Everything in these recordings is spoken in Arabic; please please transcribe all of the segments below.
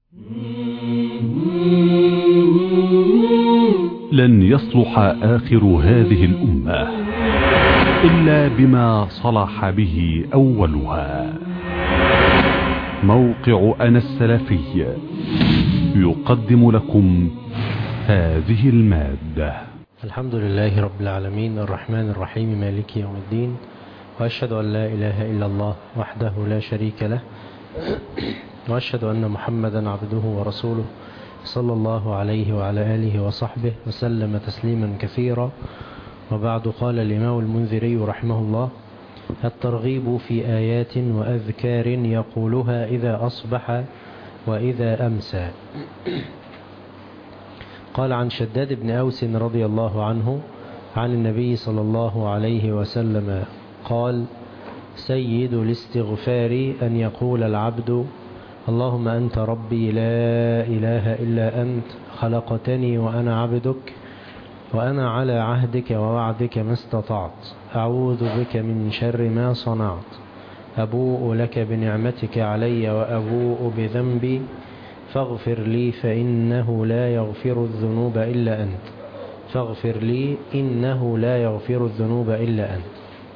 لن يصلح آخر هذه الأمة إلا بما صلح به أولها. موقع أنا السلفي يقدم لكم هذه المادة. الحمد لله رب العالمين الرحمن الرحيم مالك يوم الدين، وأشهد أن لا إله إلا الله وحده لا شريك له، وأشهد أن محمدا عبده ورسوله صلى الله عليه وعلى آله وصحبه وسلم تسليما كثيرا. وبعد، قال الإمام المنذري رحمه الله: الترغيب في آيات وأذكار يقولها إذا أصبح وإذا أمسى. قال عن شداد بن أوس رضي الله عنه عن النبي صلى الله عليه وسلم قال: سيد الاستغفار أن يقول العبد: اللهم أنت ربي لا إله إلا أنت، خلقتني وأنا عبدك، وأنا على عهدك ووعدك ما استطعت، أعوذ بك من شر ما صنعت، أبوء لك بنعمتك علي وأبوء بذنبي، فاغفر لي فإنه لا يغفر الذنوب إلا أنت، فاغفر لي إنه لا يغفر الذنوب إلا أنت.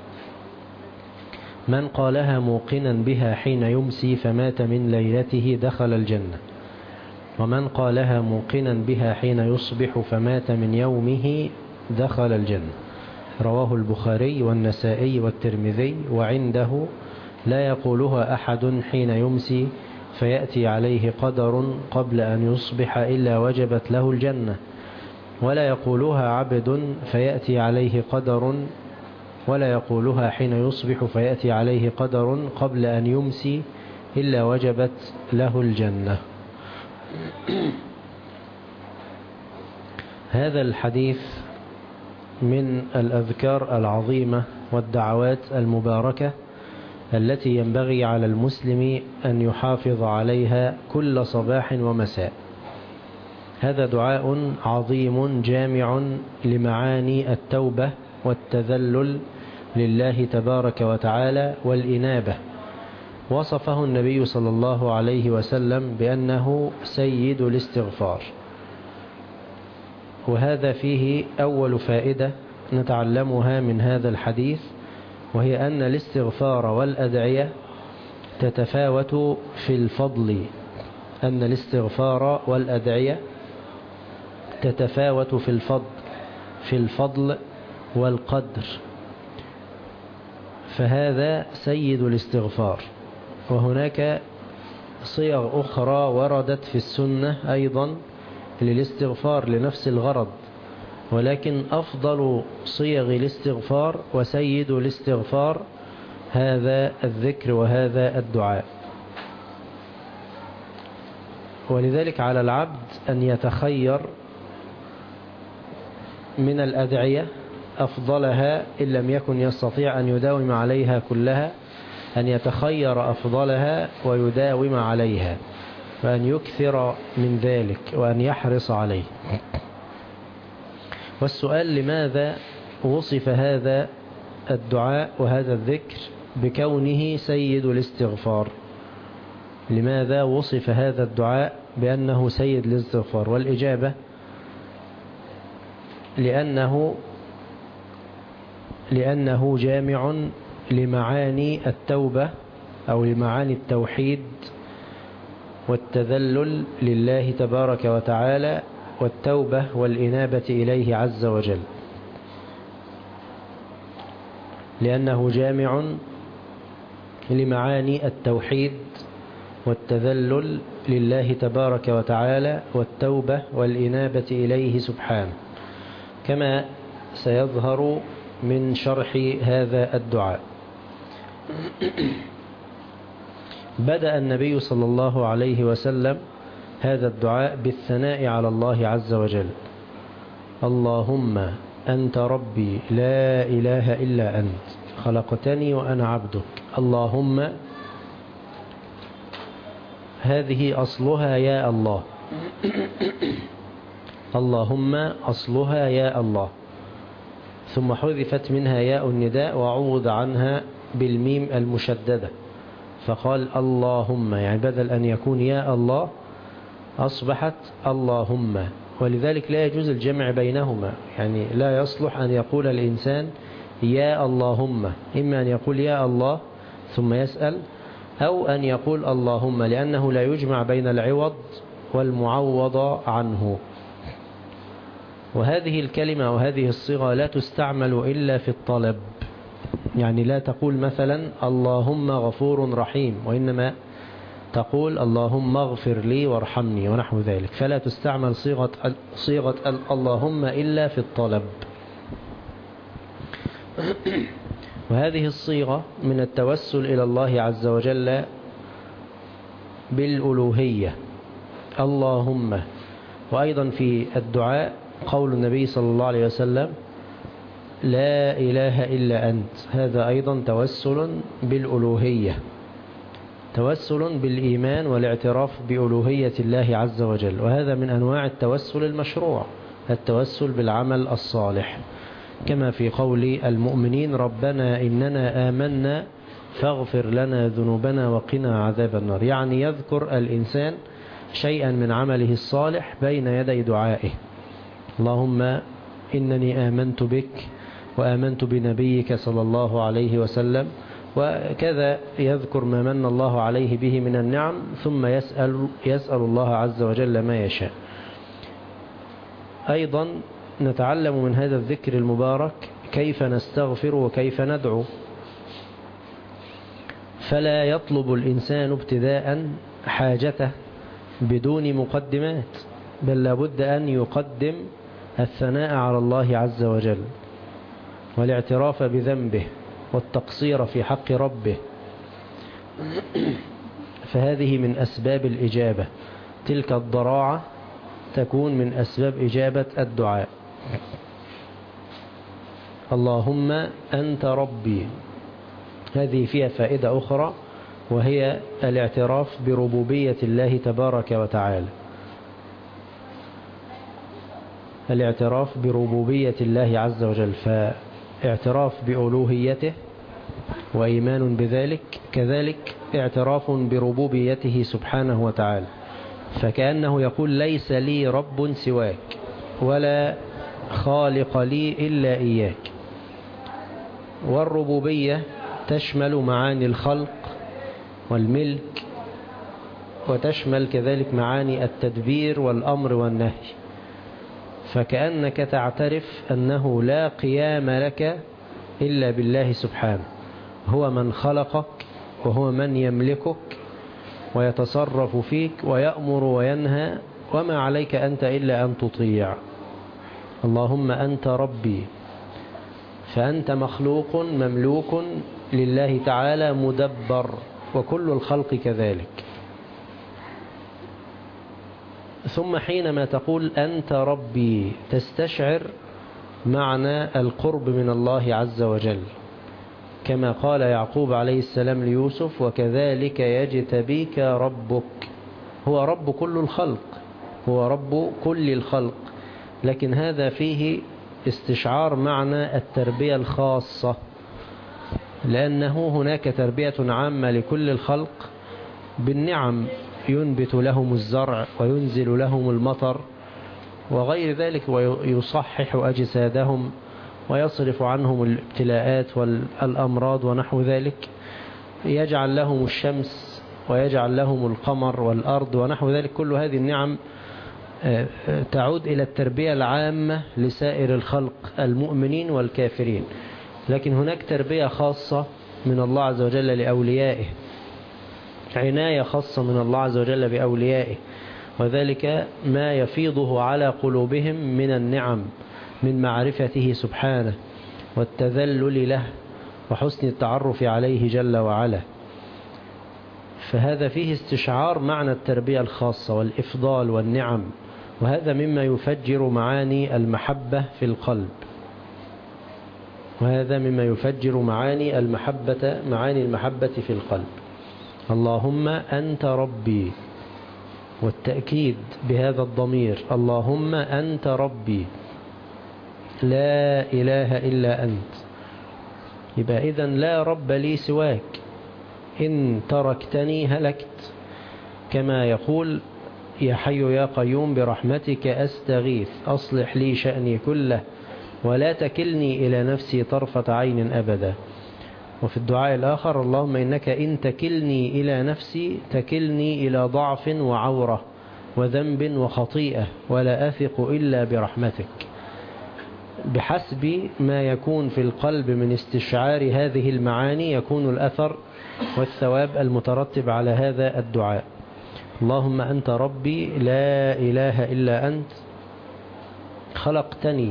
من قالها موقنا بها حين يمسي فمات من ليلته دخل الجنة، ومن قالها موقنا بها حين يصبح فمات من يومه دخل الجنة. رواه البخاري والنسائي والترمذي. وعنده: لا يقولها أحد حين يمسي فيأتي عليه قدر قبل أن يصبح إلا وجبت له الجنة، ولا يقولها عبد فيأتي عليه قدر، ولا يقولها حين يصبح فيأتي عليه قدر قبل أن يمسي إلا وجبت له الجنة. هذا الحديث من الأذكار العظيمة والدعوات المباركة التي ينبغي على المسلم أن يحافظ عليها كل صباح ومساء. هذا دعاء عظيم جامع لمعاني التوبة والتذلل لله تبارك وتعالى والإنابة. وصفه النبي صلى الله عليه وسلم بأنه سيد الاستغفار. وهذا فيه أول فائدة نتعلمها من هذا الحديث، وهي أن الاستغفار والأدعية تتفاوت في الفضل، أن الاستغفار والأدعية تتفاوت في الفضل والقدر. فهذا سيد الاستغفار. وهناك صيغ أخرى وردت في السنة أيضا للاستغفار لنفس الغرض، ولكن أفضل صيغ الاستغفار وسيد الاستغفار هذا الذكر وهذا الدعاء. ولذلك على العبد أن يتخير من الأدعية أفضلها، إن لم يكن يستطيع أن يداوم عليها كلها، أن يتخير أفضلها ويداوم عليها، وأن يكثر من ذلك وأن يحرص عليه. والسؤال: لماذا وصف هذا الدعاء وهذا الذكر بكونه سيد الاستغفار؟ لماذا وصف هذا الدعاء بأنه سيد الاستغفار؟ والإجابة: لأنه جامع لمعاني التوبة أو لمعاني التوحيد والتذلل لله تبارك وتعالى والتوبة والإنابة إليه عز وجل. لأنه جامع لمعاني التوحيد والتذلل لله تبارك وتعالى والتوبة والإنابة إليه سبحانه، كما سيظهر من شرح هذا الدعاء. بدأ النبي صلى الله عليه وسلم هذا الدعاء بالثناء على الله عز وجل: اللهم أنت ربي لا إله إلا أنت، خلقتني وأنا عبدك. اللهم، هذه أصلها يا الله. اللهم أصلها يا الله، ثم حذفت منها ياء النداء وعوض عنها بالميم المشددة، فقال اللهم، يعني بدل أن يكون يا الله أصبحت اللهم. ولذلك لا يجوز الجمع بينهما، يعني لا يصلح أن يقول الإنسان يا اللهم، إما أن يقول يا الله ثم يسأل، أو أن يقول اللهم، لأنه لا يجمع بين العوض والمعوض عنه. وهذه الكلمة وهذه الصيغة لا تستعمل إلا في الطلب، يعني لا تقول مثلا اللهم غفور رحيم، وإنما تقول اللهم اغفر لي وارحمني ونحو ذلك، فلا تستعمل صيغة اللهم إلا في الطلب. وهذه الصيغة من التوسل إلى الله عز وجل بالألوهية اللهم. وأيضا في الدعاء قول النبي صلى الله عليه وسلم لا إله إلا أنت، هذا أيضا توسل بالألوهية، توسل بالإيمان والاعتراف بألوهية الله عز وجل. وهذا من أنواع التوسل المشروع، التوسل بالعمل الصالح، كما في قول المؤمنين ربنا إننا آمنا فاغفر لنا ذنوبنا وقنا عذاب النار، يعني يذكر الإنسان شيئا من عمله الصالح بين يدي دعائه، اللهم إنني آمنت بك وآمنت بنبيك صلى الله عليه وسلم، وكذا يذكر ما من الله عليه به من النعم، ثم يسأل الله عز وجل ما يشاء. أيضا نتعلم من هذا الذكر المبارك كيف نستغفر وكيف ندعو. فلا يطلب الإنسان ابتداء حاجته بدون مقدمات، بل لابد أن يقدم الثناء على الله عز وجل والاعتراف بذنبه والتقصير في حق ربه، فهذه من أسباب الإجابة، تلك الضراعة تكون من أسباب إجابة الدعاء. اللهم أنت ربي، هذه فيها فائدة أخرى، وهي الاعتراف بربوبية الله تبارك وتعالى، الاعتراف بربوبية الله عز وجل، فاعتراف بألوهيته وإيمان بذلك، كذلك اعتراف بربوبيته سبحانه وتعالى، فكأنه يقول ليس لي رب سواك ولا خالق لي إلا إياك. والربوبية تشمل معاني الخلق والملك، وتشمل كذلك معاني التدبير والأمر والنهي، فكأنك تعترف أنه لا قيام لك إلا بالله سبحانه، هو من خلقك وهو من يملكك ويتصرف فيك ويأمر وينهى، وما عليك أنت إلا أن تطيع. اللهم أنت ربي، فأنت مخلوق مملوك لله تعالى مدبر، وكل الخلق كذلك. ثم حينما تقول أنت ربي تستشعر معنى القرب من الله عز وجل، كما قال يعقوب عليه السلام ليوسف وكذلك يجتبيك ربك، هو رب كل الخلق، هو رب كل الخلق، لكن هذا فيه استشعار معنى التربية الخاصة، لأنه هناك تربية عامة لكل الخلق بالنعم، ينبت لهم الزرع وينزل لهم المطر وغير ذلك، ويصحح أجسادهم ويصرف عنهم الابتلاءات والأمراض ونحو ذلك، يجعل لهم الشمس ويجعل لهم القمر والأرض ونحو ذلك. كل هذه النعم تعود إلى التربية العامة لسائر الخلق المؤمنين والكافرين، لكن هناك تربية خاصة من الله عز وجل لأوليائه، عناية خاصة من الله عز وجل بأوليائه، وذلك ما يفيضه على قلوبهم من النعم، من معرفته سبحانه والتذلل له وحسن التعرف عليه جل وعلا. فهذا فيه استشعار معنى التربية الخاصة والإفضال والنعم، وهذا مما يفجر معاني المحبة في القلب، وهذا مما يفجر معاني المحبة في القلب. اللهم أنت ربي، والتأكيد بهذا الضمير اللهم أنت ربي لا إله إلا أنت، يبقى إذن لا رب لي سواك، إن تركتني هلكت، كما يقول يا حي يا قيوم برحمتك أستغيث أصلح لي شأني كله ولا تكلني إلى نفسي طرفة عين أبدا. وفي الدعاء الآخر اللهم إنك إن تكلني إلى نفسي تكلني إلى ضعف وعورة وذنب وخطيئة ولا أثق إلا برحمتك. بحسب ما يكون في القلب من استشعار هذه المعاني يكون الأثر والثواب المترتب على هذا الدعاء. اللهم أنت ربي لا إله إلا أنت خلقتني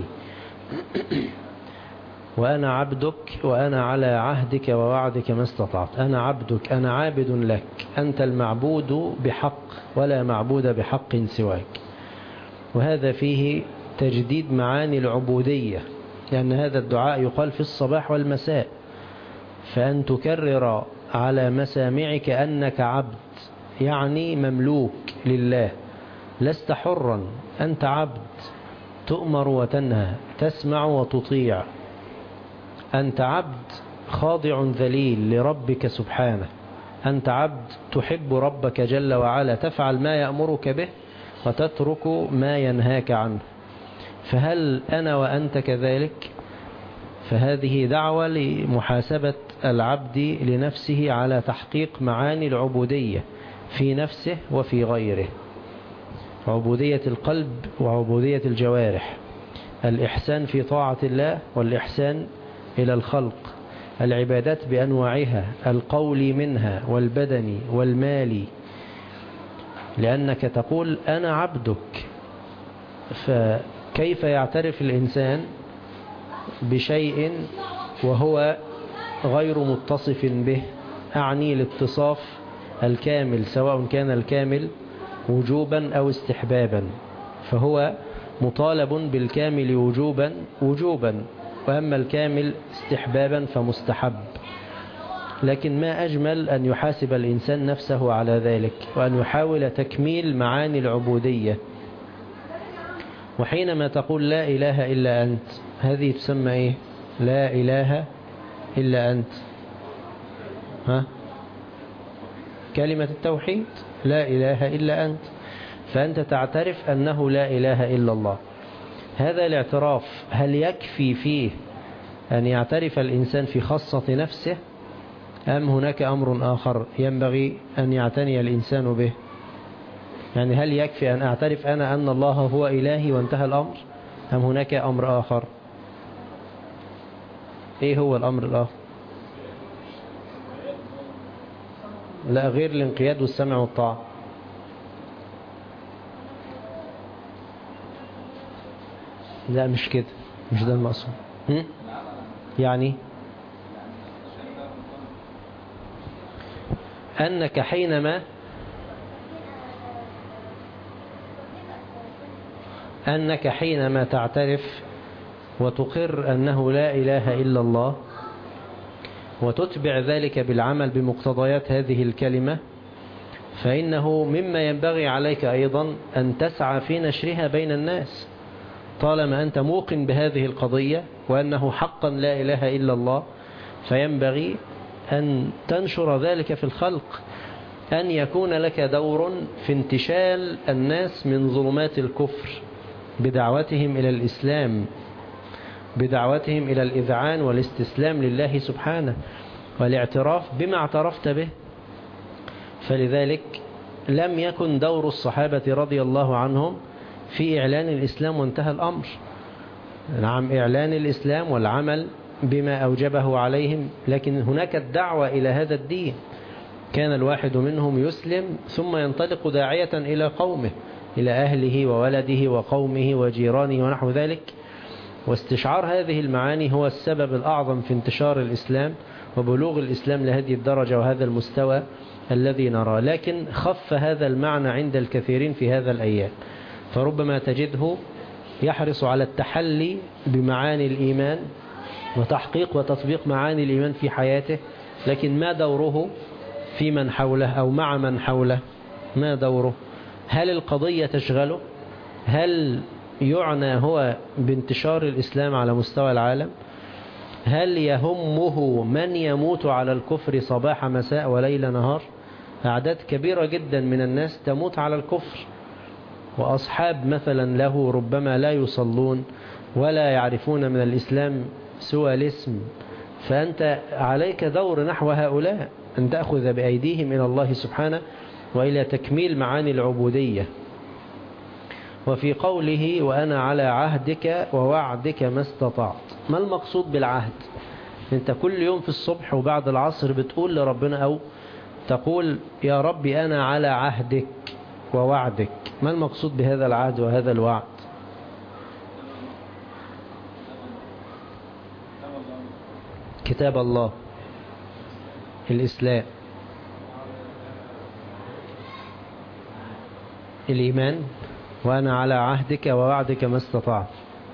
وأنا عبدك وأنا على عهدك ووعدك ما استطعت. أنا عبدك أنا عابد لك أنت المعبود بحق ولا معبود بحق سواك. وهذا فيه تجديد معاني العبودية، لأن هذا الدعاء يقال في الصباح والمساء، فأن تكرر على مسامعك أنك عبد يعني مملوك لله، لست حرا، أنت عبد تؤمر وتنهى، تسمع وتطيع، أنت عبد خاضع ذليل لربك سبحانه، أنت عبد تحب ربك جل وعلا، تفعل ما يأمرك به وتترك ما ينهاك عنه. فهل أنا وأنت كذلك؟ فهذه دعوة لمحاسبة العبد لنفسه على تحقيق معاني العبودية في نفسه وفي غيره، عبودية القلب وعبودية الجوارح، الإحسان في طاعة الله والإحسان إلى الخلق، العبادات بأنواعها، القول منها والبدني والمالي، لأنك تقول أنا عبدك. فكيف يعترف الإنسان بشيء وهو غير متصف به؟ أعني الاتصاف الكامل، سواء كان الكامل وجوبا أو استحبابا، فهو مطالب بالكامل وجوبا، وأما الكامل استحبابا فمستحب. لكن ما أجمل أن يحاسب الإنسان نفسه على ذلك وأن يحاول تكميل معاني العبودية. وحينما تقول لا إله إلا أنت، هذه تسمى إيه؟ لا إله إلا أنت، كلمة التوحيد، لا إله إلا أنت، فأنت تعترف أنه لا إله إلا الله. هذا الاعتراف هل يكفي فيه أن يعترف الإنسان في خاصة نفسه، أم هناك أمر آخر ينبغي أن يعتني الإنسان به؟ يعني هل يكفي أن أعترف أنا أن الله هو إلهي وانتهى الأمر، أم هناك أمر آخر؟ إيه هو الأمر الآخر؟ لا، غير الانقياد والسمع والطاعة. لا مش كده، مش ده المقصود. يعني أنك حينما تعترف وتقر أنه لا إله إلا الله وتتبع ذلك بالعمل بمقتضيات هذه الكلمة، فإنه مما ينبغي عليك أيضا أن تسعى في نشرها بين الناس. طالما أنت موقن بهذه القضية وأنه حقا لا إله إلا الله، فينبغي أن تنشر ذلك في الخلق، أن يكون لك دور في انتشال الناس من ظلمات الكفر بدعوتهم إلى الإسلام، بدعوتهم إلى الإذعان والاستسلام لله سبحانه والاعتراف بما اعترفت به. فلذلك لم يكن دور الصحابة رضي الله عنهم في إعلان الإسلام وانتهى الأمر. نعم، إعلان الإسلام والعمل بما أوجبه عليهم، لكن هناك الدعوة إلى هذا الدين. كان الواحد منهم يسلم ثم ينطلق داعية إلى قومه، إلى أهله وولده وقومه وجيرانه ونحو ذلك. واستشعار هذه المعاني هو السبب الأعظم في انتشار الإسلام وبلوغ الإسلام لهذه الدرجة وهذا المستوى الذي نرى. لكن خف هذا المعنى عند الكثيرين في هذا الأيام، فربما تجده يحرص على التحلي بمعاني الإيمان وتحقيق وتطبيق معاني الإيمان في حياته، لكن ما دوره في من حوله أو مع من حوله؟ ما دوره؟ هل القضية تشغله؟ هل يعنى هو بانتشار الإسلام على مستوى العالم؟ هل يهمه من يموت على الكفر صباح مساء وليل نهار؟ أعداد كبيرة جدا من الناس تموت على الكفر، وأصحاب مثلا له ربما لا يصلون ولا يعرفون من الإسلام سوى الاسم، فأنت عليك دور نحو هؤلاء، أن تأخذ بأيديهم إلى الله سبحانه وإلى تكميل معاني العبودية. وفي قوله وأنا على عهدك ووعدك ما استطعت، ما المقصود بالعهد؟ أنت كل يوم في الصبح وبعد العصر بتقول لربنا أو تقول يا ربي أنا على عهدك ووعدك، ما المقصود بهذا العهد وهذا الوعد؟ كتاب الله، الإسلام، الإيمان، وأنا على عهدك ووعدك ما استطعت.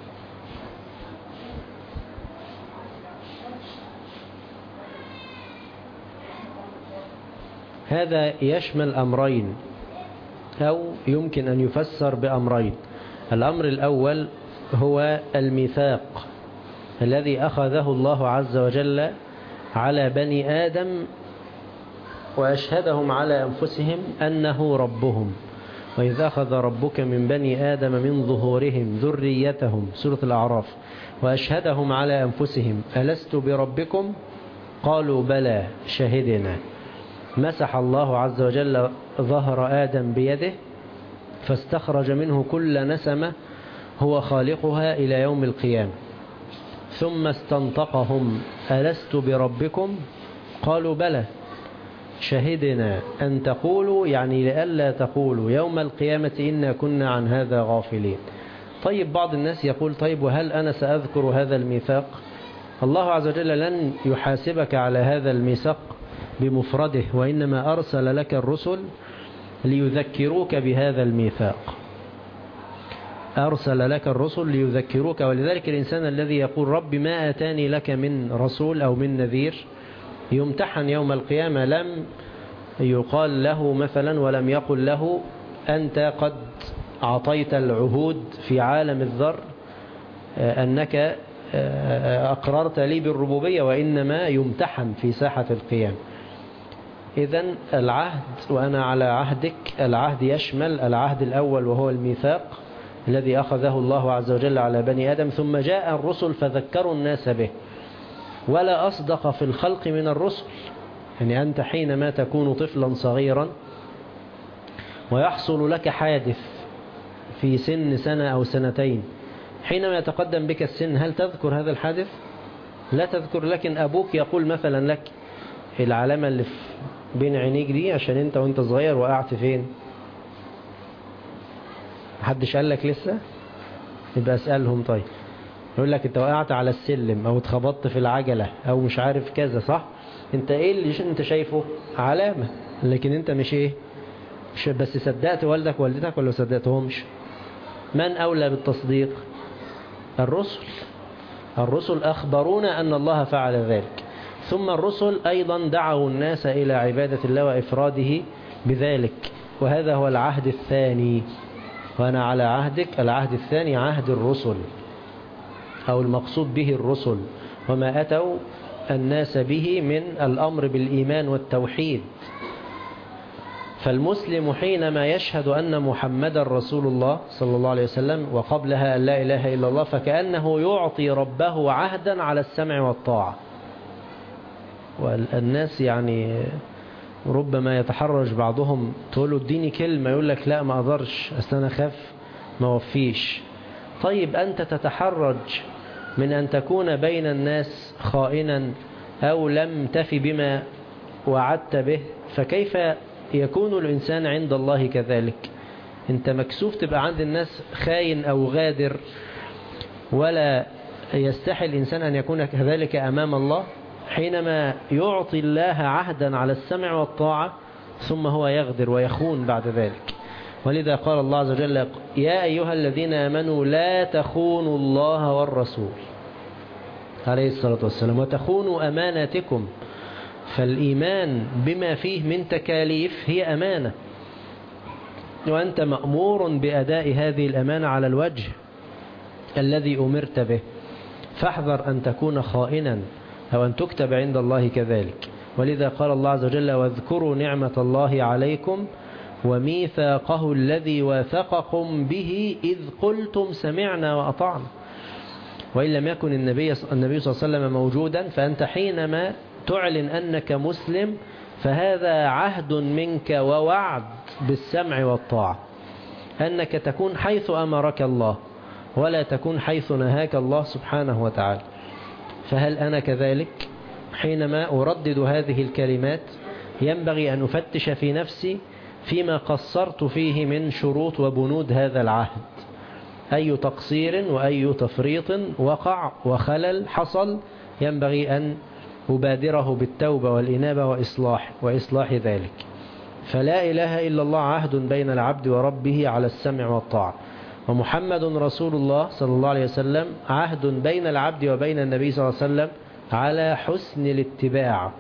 هذا يشمل أمرين أو يمكن أن يفسر بأمرين. الأمر الأول هو الميثاق الذي أخذه الله عز وجل على بني آدم وأشهدهم على أنفسهم أنه ربهم، وإذا أخذ ربك من بني آدم من ظهورهم ذريتهم، سورة الأعراف، وأشهدهم على أنفسهم ألست بربكم قالوا بلى شهدنا. مسح الله عز وجل ظهر آدم بيده فاستخرج منه كل نسمة هو خالقها إلى يوم القيامة، ثم استنطقهم ألست بربكم قالوا بلى شهدنا أن تقولوا، يعني لئلا تقولوا يوم القيامة إنا كنا عن هذا غافلين. طيب بعض الناس يقول طيب وهل أنا سأذكر هذا الميثاق؟ الله عز وجل لن يحاسبك على هذا الميثاق بمفرده، وإنما أرسل لك الرسل ليذكروك بهذا الميثاق، أرسل لك الرسل ليذكروك. ولذلك الإنسان الذي يقول رب ما أتاني لك من رسول أو من نذير يمتحن يوم القيامة، لم يقال له مثلا ولم يقل له أنت قد أعطيت العهود في عالم الذر أنك أقررت لي بالربوبية، وإنما يمتحن في ساحة القيامة. إذن العهد وأنا على عهدك، العهد يشمل العهد الأول وهو الميثاق الذي أخذه الله عز وجل على بني آدم، ثم جاء الرسل فذكروا الناس به. ولا أصدق في الخلق من الرسل، يعني أنت حينما تكون طفلا صغيرا ويحصل لك حادث في سن سنة أو سنتين، حينما يتقدم بك السن هل تذكر هذا الحادث؟ لا تذكر، لكن أبوك يقول مثلا لك العلامة اللي بين عينيك دي عشان أنت وأنت صغير وقعت فين؟ محدش قال لك لسه؟ يبقى أسألهم. طيب يقول لك أنت وقعت على السلم أو اتخبطت في العجلة أو مش عارف كذا، صح؟ أنت إيه اللي أنت شايفه؟ علامة، لكن أنت مش إيه؟ مش بس صدقت والدك ووالدتك ولا صدقتهمش؟ من أولى بالتصديق؟ الرسل. الرسل أخبرونا أن الله فعل ذلك، ثم الرسل أيضا دعوا الناس إلى عبادة الله وإفراده بذلك، وهذا هو العهد الثاني. وأنا على عهدك، العهد الثاني عهد الرسل أو المقصود به الرسل، وما أتوا الناس به من الأمر بالإيمان والتوحيد. فالمسلم حينما يشهد أن محمد رسول الله صلى الله عليه وسلم وقبلها أن لا إله إلا الله، فكأنه يعطي ربه عهدا على السمع والطاعة. والناس يعني ربما يتحرج بعضهم، تقول له اديني كلمة يقول لك لا ما أقدرش أصل أنا خاف ما وفيش. طيب أنت تتحرج من أن تكون بين الناس خائنا أو لم تفي بما وعدت به، فكيف يكون الإنسان عند الله كذلك؟ أنت مكسوف تبقى عند الناس خاين أو غادر، ولا يستحي الإنسان أن يكون كذلك أمام الله حينما يعطي الله عهدا على السمع والطاعة ثم هو يغدر ويخون بعد ذلك. ولذا قال الله عز وجل يا أيها الذين آمنوا لا تخونوا الله والرسول عليه الصلاة والسلام وتخونوا أماناتكم. فالإيمان بما فيه من تكاليف هي أمانة، وأنت مأمور بأداء هذه الأمانة على الوجه الذي أمرت به، فاحذر أن تكون خائنا أو أن تكتب عند الله كذلك. ولذا قال الله عز وجل واذكروا نعمة الله عليكم وميثاقه الذي واثقكم به إذ قلتم سمعنا وأطعنا. وإن لم يكن النبي صلى الله عليه وسلم موجودا فأنت حينما تعلن أنك مسلم فهذا عهد منك ووعد بالسمع والطاعة، أنك تكون حيث أمرك الله ولا تكون حيث نهاك الله سبحانه وتعالى. فهل أنا كذلك؟ حينما أردد هذه الكلمات ينبغي أن أفتش في نفسي فيما قصرت فيه من شروط وبنود هذا العهد، أي تقصير وأي تفريط وقع وخلل حصل ينبغي أن أبادره بالتوبة والإنابة وإصلاح ذلك. فلا إله إلا الله عهد بين العبد وربه على السمع والطاعة، ومحمد رسول الله صلى الله عليه وسلم عهد بين العبد وبين النبي صلى الله عليه وسلم على حسن الاتباع.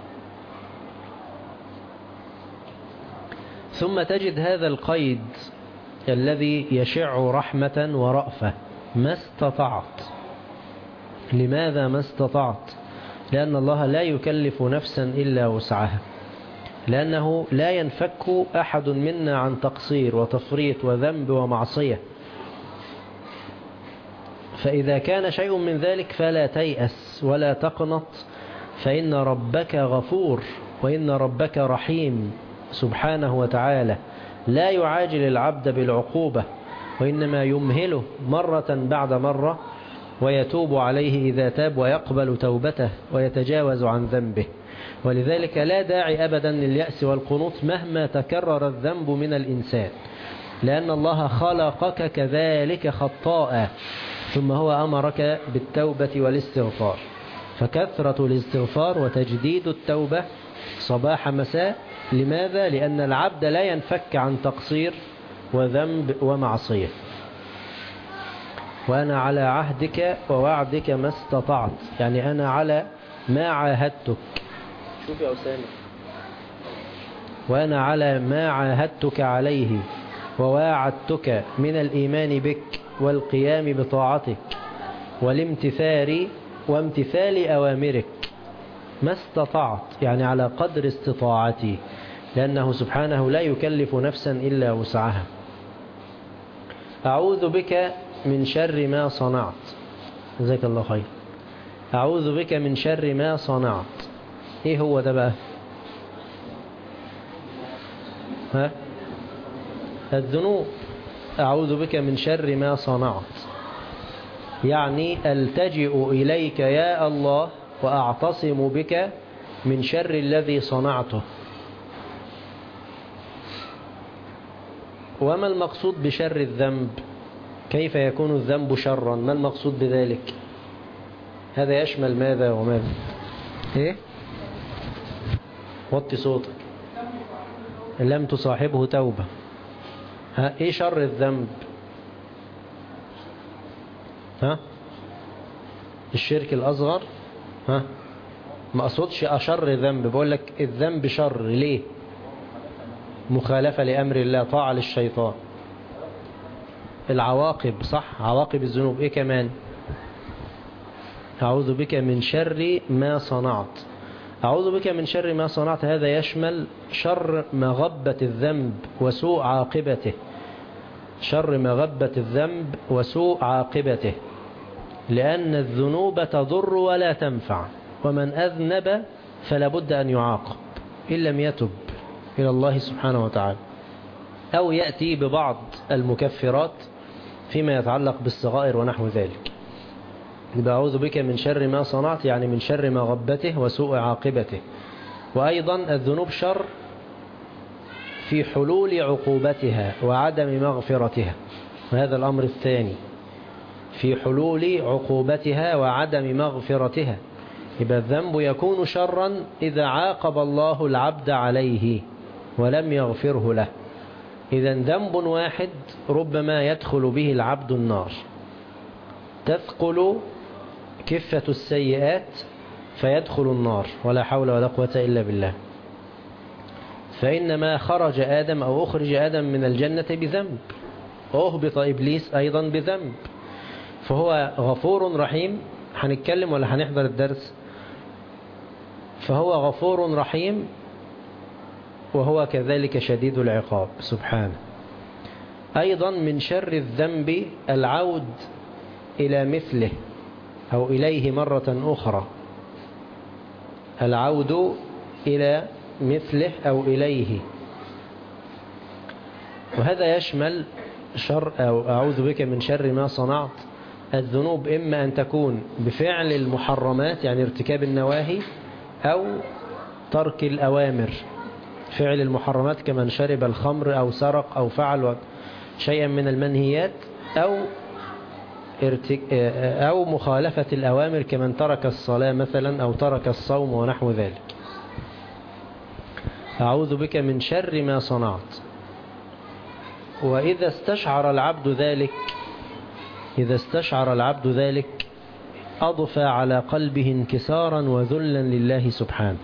ثم تجد هذا القيد الذي يشع رحمة ورأفة: ما استطعت. لماذا ما استطعت؟ لأن الله لا يكلف نفسا إلا وسعها، لأنه لا ينفك أحد منا عن تقصير وتفريط وذنب ومعصية. فإذا كان شيء من ذلك فلا تيأس ولا تقنط، فإن ربك غفور وإن ربك رحيم سبحانه وتعالى، لا يعاجل العبد بالعقوبة وإنما يمهله مرة بعد مرة ويتوب عليه إذا تاب ويقبل توبته ويتجاوز عن ذنبه. ولذلك لا داعي أبدا لليأس والقنوط مهما تكرر الذنب من الإنسان، لأن الله خلقك كذلك خطاء، ثم هو أمرك بالتوبة والاستغفار. فكثرة الاستغفار وتجديد التوبة صباح مساء. لماذا؟ لأن العبد لا ينفك عن تقصير وذنب ومعصية. وأنا على عهدك ووعدك ما استطعت، يعني أنا على ما عاهدتك. شوف يا أسامة، وأنا على ما عاهدتك عليه وواعدتك من الإيمان بك والقيام بطاعتك وامتثال أوامرك ما استطعت، يعني على قدر استطاعتي، لأنه سبحانه لا يكلف نفسا إلا وسعها. أعوذ بك من شر ما صنعت. جزاك الله خير. أعوذ بك من شر ما صنعت. إيه هو ده بقى؟ الذنوب. أعوذ بك من شر ما صنعت، يعني ألتجئ إليك يا الله وأعتصم بك من شر الذي صنعته. وما المقصود بشر الذنب؟ كيف يكون الذنب شرا؟ ما المقصود بذلك؟ هذا يشمل ماذا وماذا؟ إيه؟ وطي صوتك. لم تصاحبه توبة. إيه شر الذنب؟ الشرك الأصغر. ما أقصدش أشر ذنب، بقول لك الذنب شر. ليه؟ مخالفة لأمر الله، طاعة للشيطان. العواقب، صح، عواقب الذنوب. إيه كمان؟ أعوذ بك من شر ما صنعت. أعوذ بك من شر ما صنعت هذا يشمل شر مغبة الذنب وسوء عاقبته. شر مغبة الذنب وسوء عاقبته، لأن الذنوب تضر ولا تنفع، ومن أذنب فلا بد أن يعاقب إن لم يتب إلى الله سبحانه وتعالى، أو يأتي ببعض المكفرات فيما يتعلق بالصغائر ونحو ذلك. يبقى أعوذ بك من شر ما صنعت، يعني من شر مغبته وسوء عاقبته. وأيضا الذنوب شر في حلول عقوبتها وعدم مغفرتها، وهذا الأمر الثاني، في حلول عقوبتها وعدم مغفرتها. يبقى الذنب يكون شرا إذا عاقب الله العبد عليه ولم يغفره له. إذا ذنب واحد ربما يدخل به العبد النار، تثقل كفة السيئات فيدخل النار، ولا حول ولا قوة إلا بالله. فإنما خرج آدم أو أخرج آدم من الجنة بذنب، أهبط إبليس أيضا بذنب. فهو غفور رحيم. هنتكلم ولا هنحضر الدرس؟ فهو غفور رحيم وهو كذلك شديد العقاب سبحانه. أيضا من شر الذنب العود إلى مثله أو إليه مرة أخرى، العود إلى مثله أو إليه، وهذا يشمل شر أو أعوذ بك من شر ما صنعت. الذنوب إما أن تكون بفعل المحرمات يعني ارتكاب النواهي، أو ترك الأوامر. فعل المحرمات كمن شرب الخمر أو سرق أو فعل شيئا من المنهيات، أو مخالفة الأوامر كمن ترك الصلاة مثلا أو ترك الصوم ونحو ذلك. أعوذ بك من شر ما صنعت. وإذا استشعر العبد ذلك أضفى على قلبه انكسارا وذلا لله سبحانه،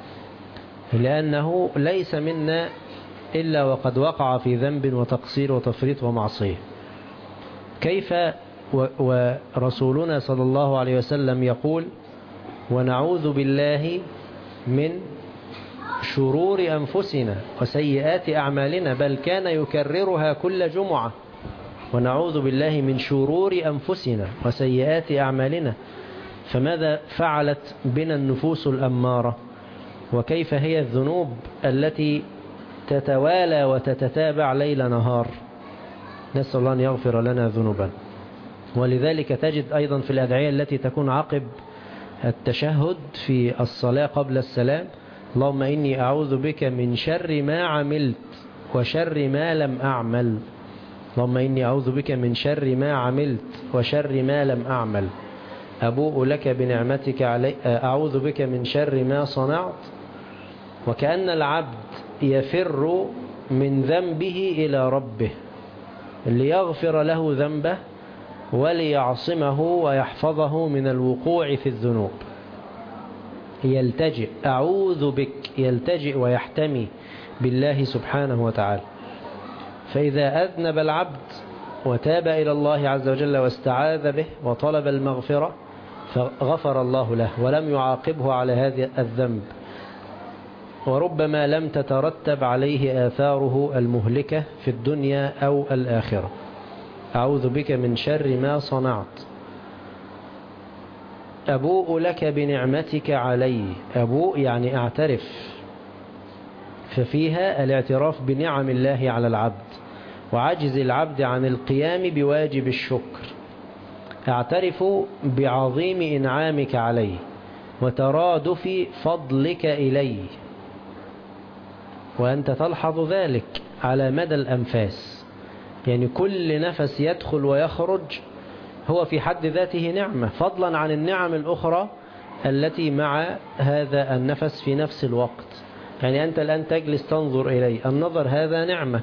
لأنه ليس منا إلا وقد وقع في ذنب وتقصير وتفريط ومعصية. كيف ورسولنا صلى الله عليه وسلم يقول: ونعوذ بالله من شرور أنفسنا وسيئات أعمالنا، بل كان يكررها كل جمعة: ونعوذ بالله من شرور أنفسنا وسيئات أعمالنا. فماذا فعلت بنا النفوس الأمارة؟ وكيف هي الذنوب التي تتوالى وتتتابع ليل نهار؟ نسأل الله أن يغفر لنا ذنوبا. ولذلك تجد أيضا في الأدعية التي تكون عقب التشهد في الصلاة قبل السلام: اللهم إني أعوذ بك من شر ما عملت وشر ما لم أعمل. اللهم إني أعوذ بك من شر ما عملت وشر ما لم أعمل. أبوء لك بنعمتك علي. أعوذ بك من شر ما صنعت. وكأن العبد يفر من ذنبه إلى ربه ليغفر له ذنبه وليعصمه ويحفظه من الوقوع في الذنوب. يلتجئ، أعوذ بك، يلتجئ ويحتمي بالله سبحانه وتعالى. فإذا أذنب العبد وتاب إلى الله عز وجل واستعاذ به وطلب المغفرة فغفر الله له ولم يعاقبه على هذا الذنب، وربما لم تترتب عليه آثاره المهلكة في الدنيا أو الآخرة. أعوذ بك من شر ما صنعت. أبوء لك بنعمتك علي. أبوء يعني أعترف، ففيها الاعتراف بنعم الله على العبد وعجز العبد عن القيام بواجب الشكر. أعترف بعظيم إنعامك علي وترادف فضلك إلي، وأنت تلحظ ذلك على مدى الأنفاس. يعني كل نفس يدخل ويخرج هو في حد ذاته نعمة، فضلا عن النعم الأخرى التي مع هذا النفس في نفس الوقت. يعني أنت الآن تجلس تنظر إلي، النظر هذا نعمة،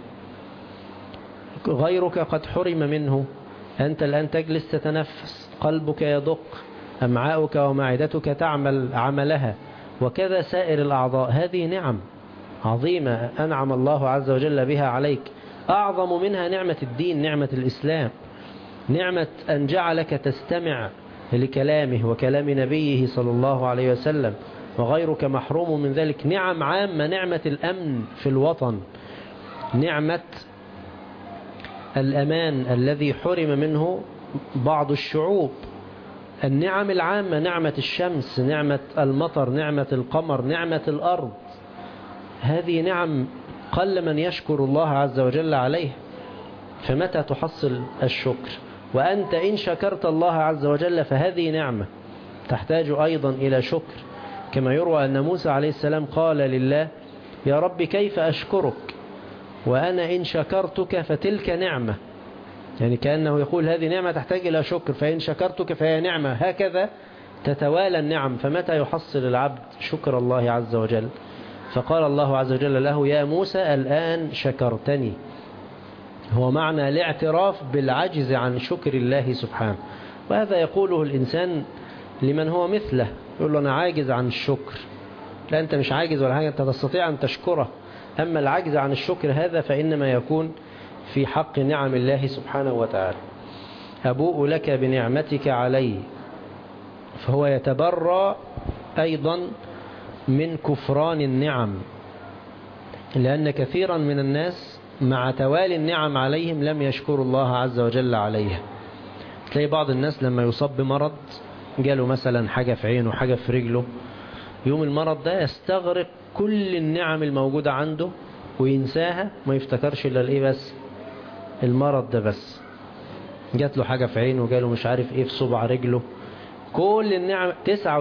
غيرك قد حرم منه. أنت الآن تجلس تتنفس، قلبك يدق، أمعاؤك ومعدتك تعمل عملها، وكذا سائر الأعضاء. هذه نعم عظيمة أنعم الله عز وجل بها عليك. أعظم منها نعمة الدين، نعمة الإسلام، نعمة أن جعلك تستمع لكلامه وكلام نبيه صلى الله عليه وسلم، وغيرك محروم من ذلك. نعم عامة، نعمة الأمن في الوطن، نعمة الأمان الذي حرم منه بعض الشعوب، النعم العامة، نعمة الشمس، نعمة المطر، نعمة القمر، نعمة الأرض. هذه نعم قل من يشكر الله عز وجل عليه. فمتى تحصل الشكر؟ وأنت إن شكرت الله عز وجل فهذه نعمة تحتاج أيضا إلى شكر، كما يروى أن موسى عليه السلام قال لله: يا رب كيف أشكرك وأنا إن شكرتك فتلك نعمة. يعني كأنه يقول هذه نعمة تحتاج إلى شكر، فإن شكرتك فهي نعمة. هكذا تتوالى النعم. فمتى يحصل العبد شكر الله عز وجل؟ فقال الله عز وجل له: يا موسى الآن شكرتني. هو معنى الاعتراف بالعجز عن شكر الله سبحانه. وهذا يقوله الإنسان لمن هو مثله، يقول له: أنا عاجز عن الشكر. لا، أنت مش عاجز ولا حاجة، أنت تستطيع أن تشكره. أما العجز عن الشكر هذا فإنما يكون في حق نعم الله سبحانه وتعالى. أبوء لك بنعمتك علي. فهو يتبرى أيضا من كفران النعم. لأن كثيرا من الناس مع توالي النعم عليهم لم يشكروا الله عز وجل عليها. تلاقي بعض الناس لما يصاب بمرض، جاله مثلا حاجة في عينه، حاجة في رجله، يوم المرض ده يستغرق كل النعم الموجودة عنده وينساها، ما يفتكرش إلا الإيه بس، المرض ده بس. جات له حاجة في عينه، جاله مش عارف إيه في صبع رجله، كل النعم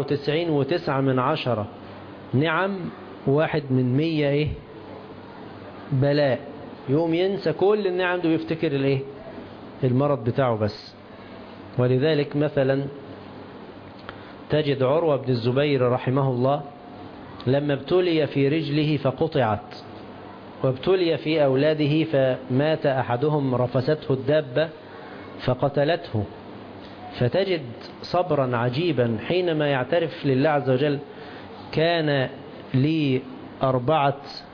99.9 نعم، 1/100 إيه بلاء. يوم ينسى كل النعم ده ويفتكر الإيه المرض بتاعه بس. ولذلك مثلا تجد عروة بن الزبير رحمه الله لما ابتلي في رجله فقطعت، وابتلي في أولاده فمات أحدهم رفسته الدابة فقتلته، فتجد صبرا عجيبا حينما يعترف لله عز وجل: كان لي 4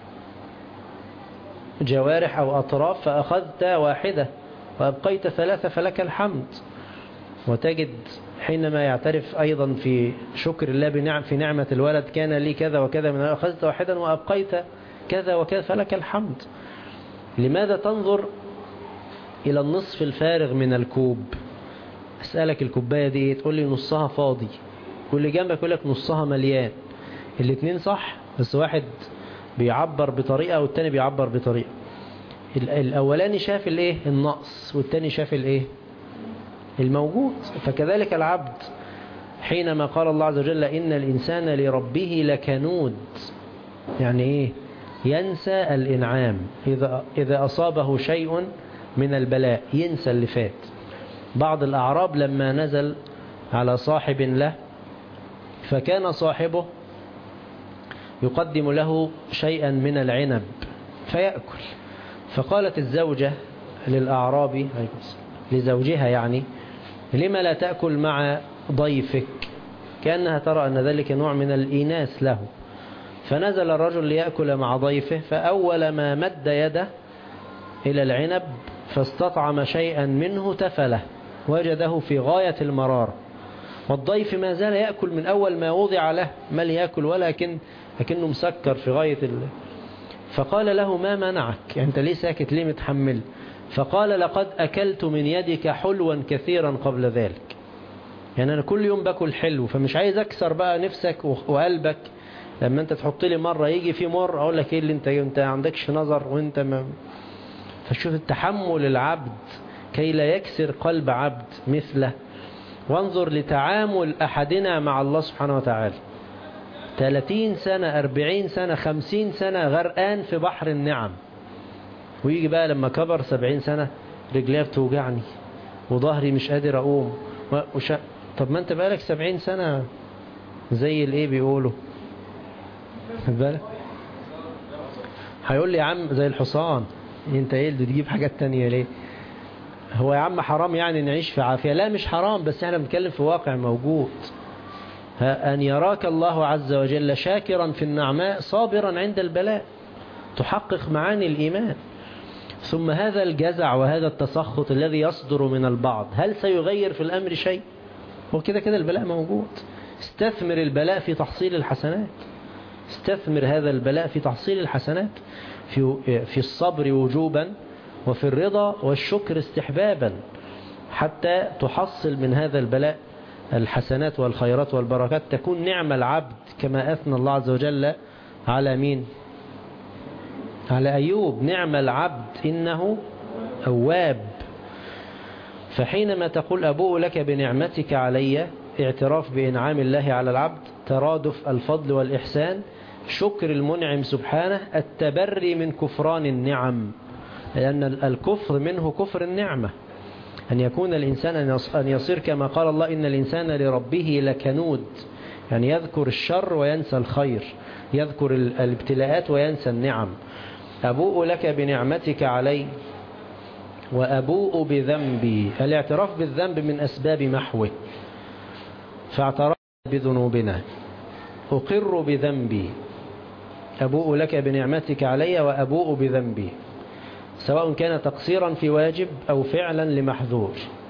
جوارح أو أطراف فأخذت واحدة وأبقيت 3 فلك الحمد. وتجد حينما يعترف أيضا في شكر الله في نعمة الولد: كان لي كذا وكذا من أخذت واحدا وأبقيت كذا وكذا فلك الحمد. لماذا تنظر إلى النصف الفارغ من الكوب؟ أسألك الكوباية دي تقول لي نصها فاضي، كل جنبك يقول لك نصها مليان. الاثنين صح، بس واحد بيعبر بطريقة والتاني بيعبر بطريقة. الأولاني شاف الايه النقص، والتاني شاف الايه الموجود. فكذلك العبد حينما قال الله عز وجل: إن الإنسان لربه لكنود، يعني ايه؟ ينسى الإنعام. إذا أصابه شيء من البلاء ينسى اللي فات. بعض الأعراب لما نزل على صاحب له فكان صاحبه يقدم له شيئا من العنب فيأكل، فقالت الزوجة للأعرابي لزوجها يعني: لما لا تأكل مع ضيفك؟ كأنها ترى أن ذلك نوع من الإيناس له. فنزل الرجل ليأكل مع ضيفه، فأول ما مد يده إلى العنب فاستطعم شيئا منه تفله، وجده في غاية المرار، والضيف ما زال يأكل من أول ما وضع له، ما ليأكل ولكنه مسكر في غاية فقال له: ما منعك؟ يعني أنت ليه ساكت، ليه متحمل؟ فقال: لقد أكلت من يدك حلوا كثيرا قبل ذلك. يعني أنا كل يوم باكل حلو، فمش عايز أكسر بقى نفسك وقلبك لما أنت تحط لي مرة يجي في مر أقول لك إيه اللي أنت عندكش نظر وأنت ما. فشوف التحمل العبد كي لا يكسر قلب عبد مثله. وانظر لتعامل أحدنا مع الله سبحانه وتعالى، 30 سنة 40 سنة 50 سنة غرقان في بحر النعم، ويجي بقى لما كبر 70 سنة رجليه بتوجعني وظهري مش قادر أقوم طب ما أنت بقالك 70 سنة زي الإيه بيقولوا بالك، هيقول لي يا عم زي الحصان، أنت إيه اللي تجيب حاجات تانية ليه؟ هو يا عم حرام يعني نعيش في عافية؟ لا مش حرام، بس احنا بنتكلم في واقع موجود. أن يراك الله عز وجل شاكرا في النعماء صابرا عند البلاء، تحقق معاني الإيمان. ثم هذا الجزع وهذا التسخط الذي يصدر من البعض، هل سيغير في الأمر شيء؟ وكده كده البلاء موجود. استثمر البلاء في تحصيل الحسنات، استثمر هذا البلاء في تحصيل الحسنات، في الصبر وجوبا، وفي الرضا والشكر استحبابا، حتى تحصل من هذا البلاء الحسنات والخيرات والبركات. تكون نعم العبد كما أثنى الله عز وجل على مين؟ على أيوب: نعم العبد إنه أواب. فحينما تقول أبوء لك بنعمتك علي، اعتراف بإنعام الله على العبد، ترادف الفضل والإحسان، شكر المنعم سبحانه، التبري من كفران النعم، لأن الكفر منه كفر النعمة. أن يكون الإنسان أن يصير كما قال الله: إن الإنسان لربه لكنود، يعني يذكر الشر وينسى الخير، يذكر الابتلاءات وينسى النعم. أبوء لك بنعمتك علي وأبوء بذنبي، الاعتراف بالذنب من أسباب محوه، فاعترف بذنوبنا، أقر بذنبي، أبوء لك بنعمتك علي وأبوء بذنبي، سواء كان تقصيرا في واجب أو فعلا لمحذور،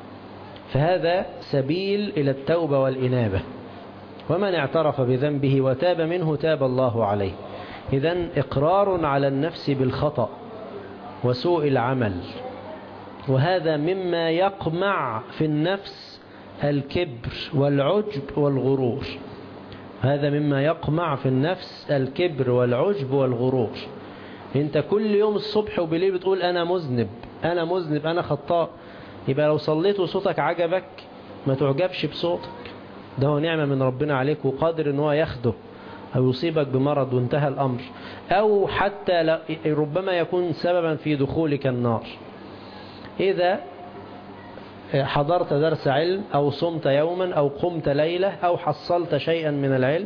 فهذا سبيل إلى التوبة والإنابة. ومن اعترف بذنبه وتاب منه تاب الله عليه. إذن إقرار على النفس بالخطأ وسوء العمل، وهذا مما يقمع في النفس الكبر والعجب والغرور. هذا مما يقمع في النفس الكبر والعجب والغرور. انت كل يوم الصبح وبالليل بتقول أنا مذنب أنا مذنب أنا خطاء، يبقى لو صليت وصوتك عجبك ما تعجبش بصوتك، ده هو نعمة من ربنا عليك وقادر ان هو ياخده أو يصيبك بمرض وانتهى الأمر، أو حتى ربما يكون سببا في دخولك النار. إذا حضرت درس علم أو صمت يوما أو قمت ليلة أو حصلت شيئا من العلم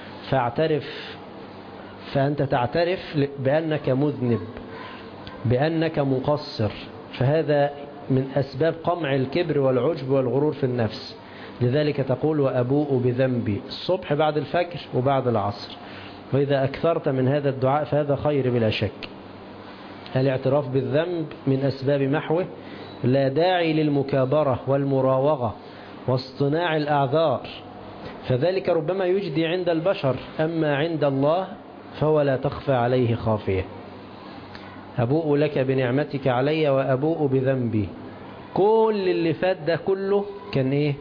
فأنت تعترف بأنك مذنب بأنك مقصر، فهذا من أسباب قمع الكبر والعجب والغرور في النفس. لذلك تقول وأبوء بذنبي الصبح بعد الفجر وبعد العصر، وإذا أكثرت من هذا الدعاء فهذا خير بلا شك. الاعتراف بالذنب من أسباب محوه، لا داعي للمكابرة والمراوغة واصطناع الأعذار، فذلك ربما يجدي عند البشر، أما عند الله فهو لا تخفى عليه خافية. أبوء لك بنعمتك علي وأبوء بذنبي. كل اللي فات ده كله كان إيه؟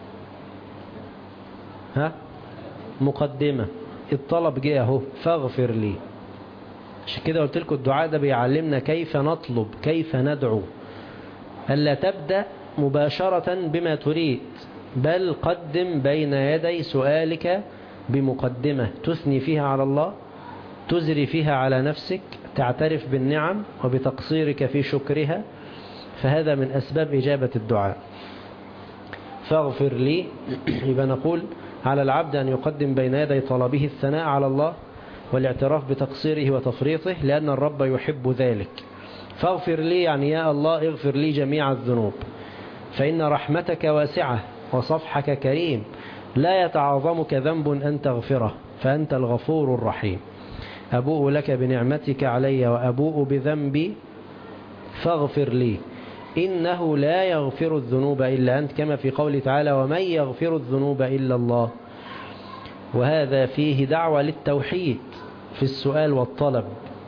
مقدمة. الطلب جاء اهو فاغفر لي. عشان كده قلت لكم الدعاء ده بيعلمنا كيف نطلب كيف ندعو، ألا تبدأ مباشرة بما تريد، بل قدم بين يدي سؤالك بمقدمة تثني فيها على الله، تزري فيها على نفسك، تعترف بالنعم وبتقصيرك في شكرها، فهذا من أسباب إجابة الدعاء. فاغفر لي، يبقى نقول على العبد أن يقدم بين يدي طلبه الثناء على الله والاعتراف بتقصيره وتفريطه، لأن الرب يحب ذلك. فاغفر لي يعني يا الله اغفر لي جميع الذنوب، فإن رحمتك واسعة وصفحك كريم، لا يتعاظمك ذنب أن تغفره، فأنت الغفور الرحيم. أبوء لك بنعمتك علي وأبوء بذنبي فاغفر لي إنه لا يغفر الذنوب إلا أنت، كما في قوله تعالى ومن يغفر الذنوب إلا الله. وهذا فيه دعوة للتوحيد في السؤال والطلب.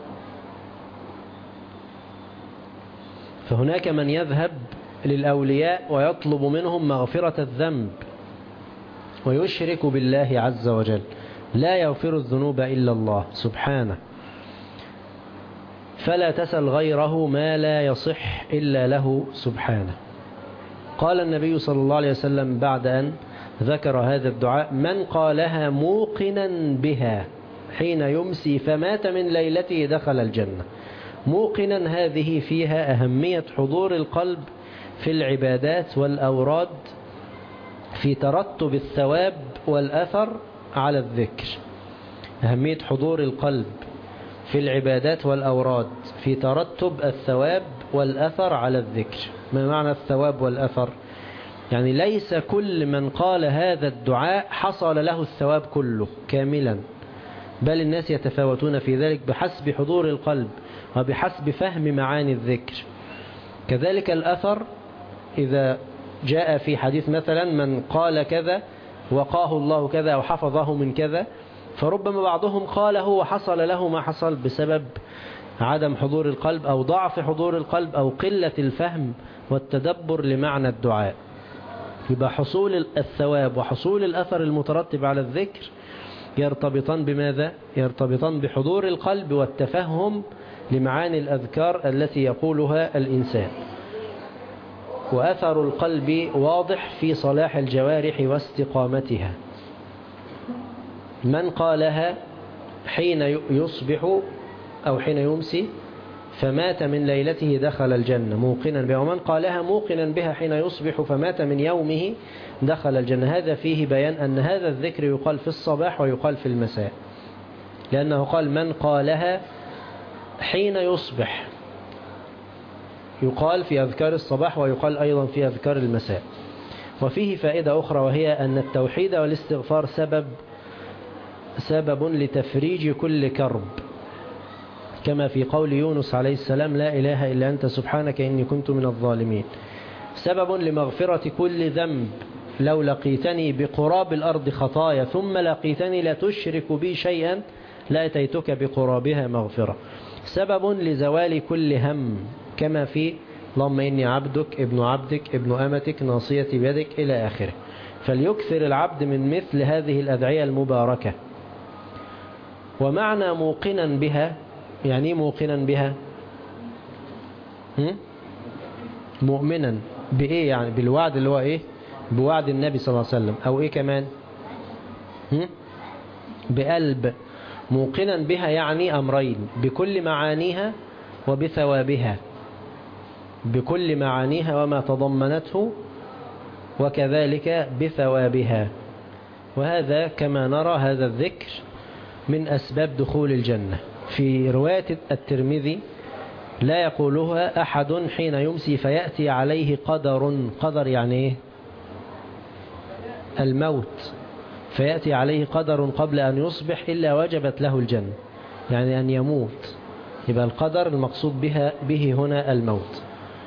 فهناك من يذهب للأولياء ويطلب منهم مغفرة الذنب ويشرك بالله عز وجل، لا يغفر الذنوب إلا الله سبحانه، فلا تسل غيره ما لا يصح إلا له سبحانه. قال النبي صلى الله عليه وسلم بعد أن ذكر هذا الدعاء من قالها موقنا بها حين يمسي فمات من ليلته دخل الجنة. موقنا هذه فيها أهمية حضور القلب في العبادات والأوراد في ترتب الثواب والأثر على الذكر. أهمية حضور القلب في العبادات والأوراد في ترتب الثواب والأثر على الذكر. ما معنى الثواب والأثر؟ يعني ليس كل من قال هذا الدعاء حصل له الثواب كله كاملا، بل الناس يتفاوتون في ذلك بحسب حضور القلب وبحسب فهم معاني الذكر. كذلك الأثر إذا جاء في حديث مثلا من قال كذا وقاه الله كذا أو حفظه من كذا، فربما بعضهم قاله وحصل له ما حصل بسبب عدم حضور القلب أو ضعف حضور القلب أو قلة الفهم والتدبر لمعنى الدعاء. يبقى حصول الثواب وحصول الأثر المترتب على الذكر يرتبطان بماذا؟ يرتبطان بحضور القلب والتفهم لمعاني الأذكار التي يقولها الإنسان. وأثر القلب واضح في صلاح الجوارح واستقامتها. من قالها حين يصبح أو حين يمسي فمات من ليلته دخل الجنة موقنا بها، ومن قالها موقنا بها حين يصبح فمات من يومه دخل الجنة. هذا فيه بيان أن هذا الذكر يقال في الصباح ويقال في المساء، لأنه قال من قالها حين يصبح، يقال في أذكار الصباح ويقال أيضا في أذكار المساء. وفيه فائدة أخرى، وهي أن التوحيد والاستغفار سبب لتفريج كل كرب، كما في قول يونس عليه السلام لا إله إلا أنت سبحانك إني كنت من الظالمين. سبب لمغفرة كل ذنب، لو لقيتني بقراب الأرض خطايا ثم لقيتني لا تشرك بي شيئا لأتيتك بقرابها مغفرة. سبب لزوال كل هم، كما في اللهم إني عبدك ابن عبدك ابن أمتك ناصيتي بيدك إلى آخره. فليكثر العبد من مثل هذه الأدعية المباركة. ومعنى موقنا بها، يعني موقنا بها مؤمنا بإيه؟ يعني بالوعد اللي هو إيه؟ بوعد النبي صلى الله عليه وسلم، أو إيه كمان بقلب. موقنا بها يعني أمرين: بكل معانيها وبثوابها، بكل معانيها وما تضمنته، وكذلك بثوابها. وهذا كما نرى هذا الذكر من أسباب دخول الجنة. في رواية الترمذي: لا يقولها أحد حين يمسي فيأتي عليه قدر يعني إيه؟ الموت. فيأتي عليه قدر قبل أن يصبح إلا وجبت له الجنة، يعني أن يموت. يبقى القدر المقصود به هنا الموت.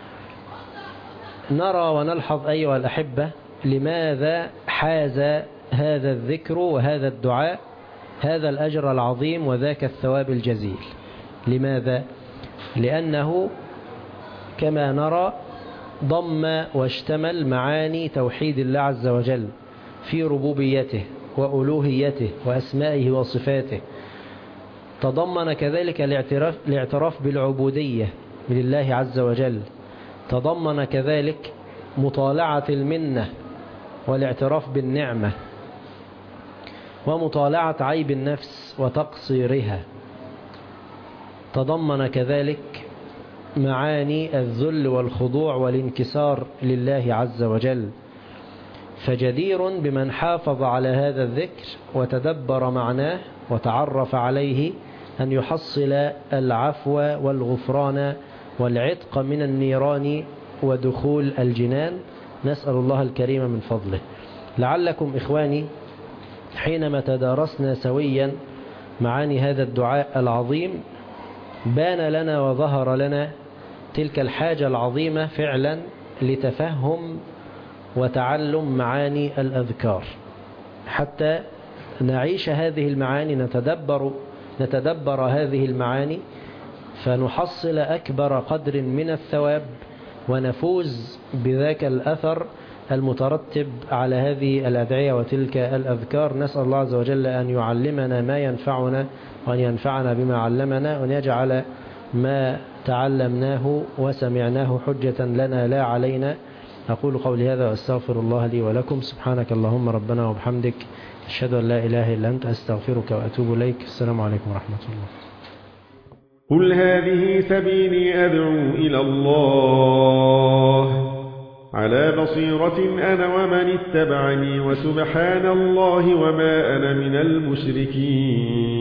نرى ونلحظ أيها الأحبة لماذا حاز هذا الذكر وهذا الدعاء هذا الأجر العظيم وذاك الثواب الجزيل. لماذا؟ لأنه كما نرى ضم واشتمل معاني توحيد الله عز وجل في ربوبيته وألوهيته وأسمائه وصفاته. تضمن كذلك الاعتراف بالعبودية لله عز وجل. تضمن كذلك مطالعة المنة والاعتراف بالنعمة، ومطالعة عيب النفس وتقصيرها. تضمن كذلك معاني الذل والخضوع والانكسار لله عز وجل. فجدير بمن حافظ على هذا الذكر وتدبر معناه وتعرف عليه أن يحصل العفو والغفران والعتق من النيران ودخول الجنان. نسأل الله الكريم من فضله. لعلكم إخواني حينما تدارسنا سويا معاني هذا الدعاء العظيم بان لنا وظهر لنا تلك الحاجة العظيمة فعلا لتفهم وتعلم معاني الأذكار، حتى نعيش هذه المعاني، نتدبر هذه المعاني، فنحصل أكبر قدر من الثواب ونفوز بذاك الأثر المترتب على هذه الأدعية وتلك الأذكار. نسأل الله عز وجل أن يعلمنا ما ينفعنا وأن ينفعنا بما علمنا، وأن يجعل ما تعلمناه وسمعناه حجة لنا لا علينا. أقول قولي هذا وأستغفر الله لي ولكم. سبحانك اللهم ربنا وبحمدك، أشهد أن لا إله إلا أنت، أستغفرك وأتوب إليك. السلام عليكم ورحمة الله. قل هذه سبيلي أدعو إلى الله على بصيرة أنا ومن اتبعني، وسبحان الله وما أنا من المشركين.